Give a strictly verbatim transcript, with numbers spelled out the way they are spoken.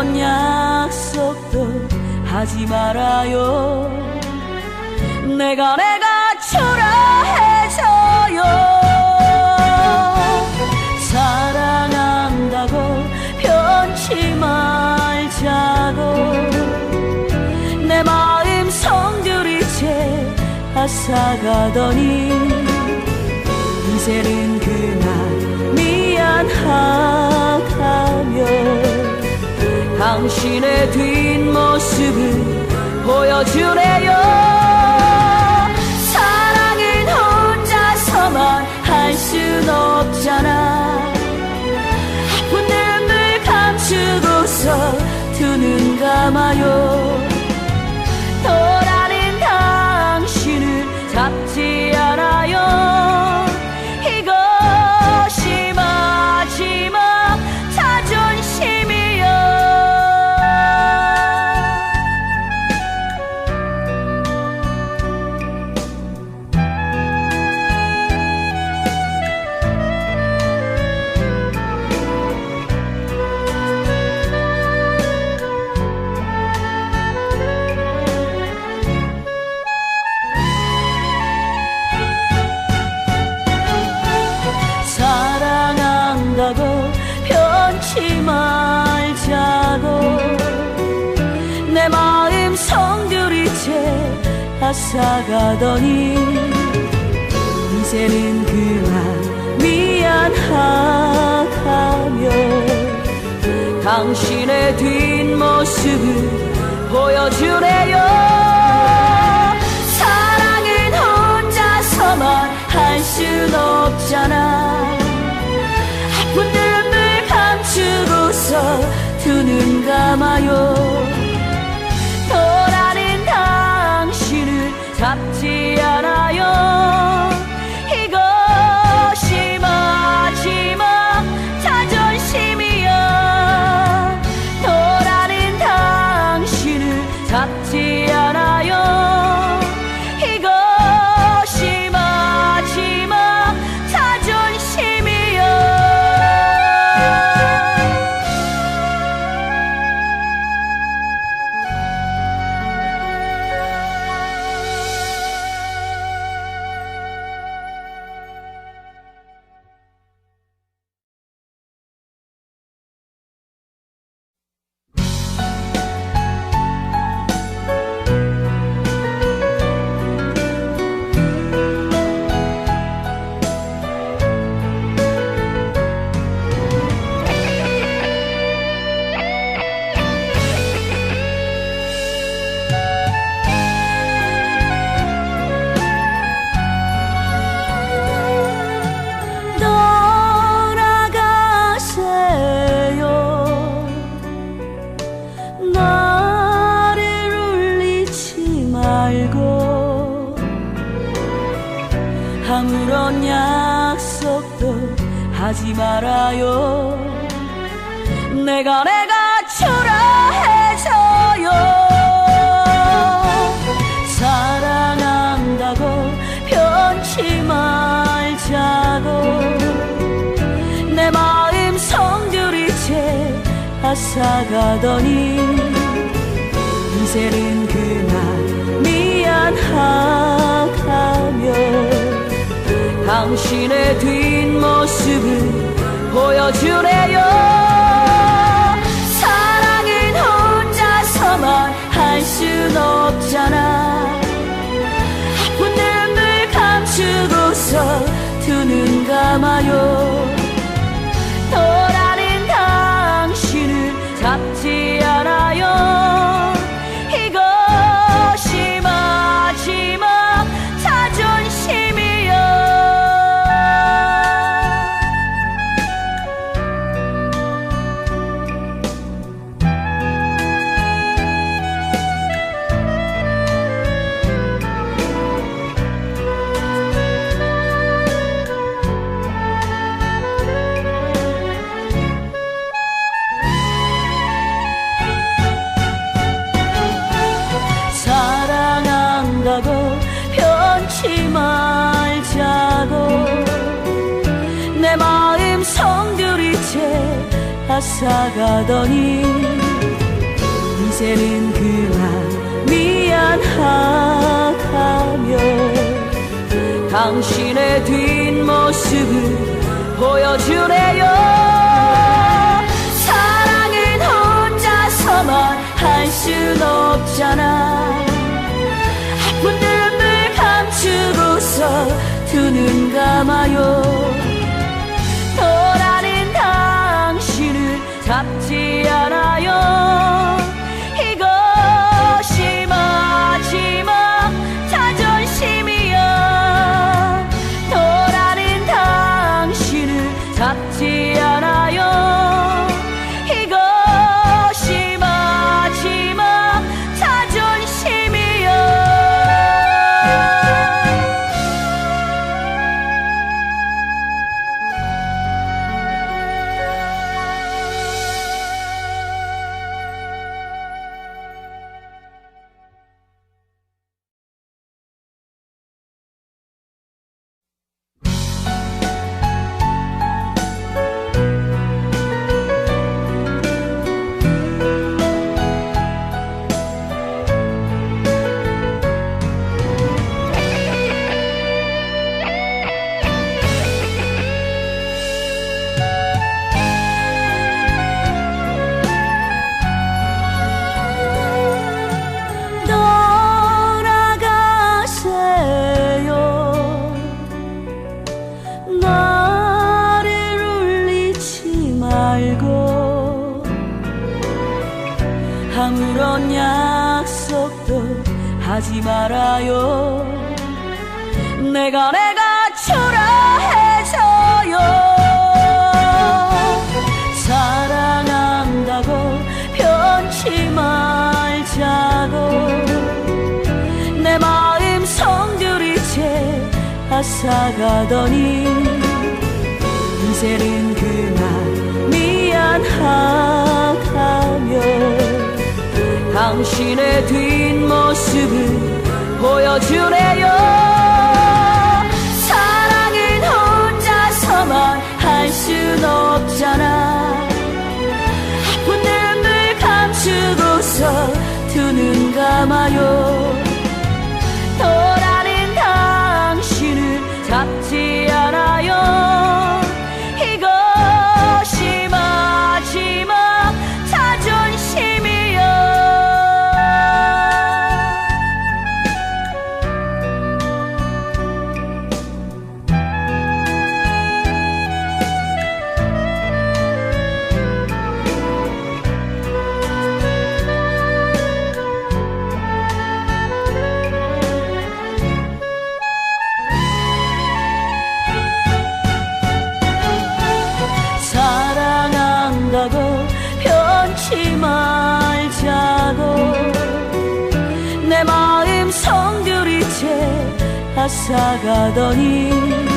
아무런 약속도 하지 말아요. 내가 내가 초라해져요. 사랑한다고 변치 말자고 내 마음 성들이 채 앗아가더니 이제는 그만 미안하다며 당신의 뒷모습을 보여주래요. 사랑은 혼자서만 할 순 없잖아. 아픈 눈물 감추고서 두 눈 감아요. 돌아는 당신을 잡지 않아요. 이것이 마지막 자존심이여. 변치 말자고 내 마음 성들이 채 앗아가더니 이제는 그만 미안하다며 당신의 뒷모습을 보여주래요. 사랑은 혼자서만 할 순 없잖아. 아픈 눈물 감추고서 두 눈 감아요. 돌아는 당신을 잡지 않아요. 이것이 마지막 자존심이야. 돌아는 당신을 잡지 않아요. 이것이 마지막 자존심이야. 아무런 약속도 하지 말아요. 내가 내가 초라해져요. 사랑한다고 변치 말자고 내 마음 성들이 채 앗아가더니 이제는 그만 미안하다며 당신의 뒷모습을 보여주래요. 사랑은 혼자서만 할 순 없잖아. 아픈 눈물 감추고서 두 눈 감아요. 돌아는 당신을 잡지 않아요. 이것이 마지막 자존심이야. 변치 말자고 내 마음 성들이 채 앗아가더니 이제는 그만 미안하다며 당신의 뒷모습을 보여주래요. 사랑은 혼자서만 할 순 없잖아. 아픈 눈을 감추고서 두 눈 감아요. 돌아는 당신을 잡지 않아요. 이것이 마지막 자존심이야. 돌아는 당신을 잡지 않아요. 이것이 마지막 자존심이야. 아무런 약속도 하지 말아요. 내가 내가 초라해져요. 사랑한다고 변치 말자고 내 마음 성들이채 앗아가더니 이제는 그만 미안하다며 당신의 뒷모습을 보여주래요. 사랑은 혼자서만 할 순 없잖아. 아픈 눈을 감추고서 두 눈 감아요. 돌아는 당신을 잡지 않아요. 이것이 마지막 자존심이야. 사랑한다고 변치 말자고 내 마음 성들이채 앗아가더니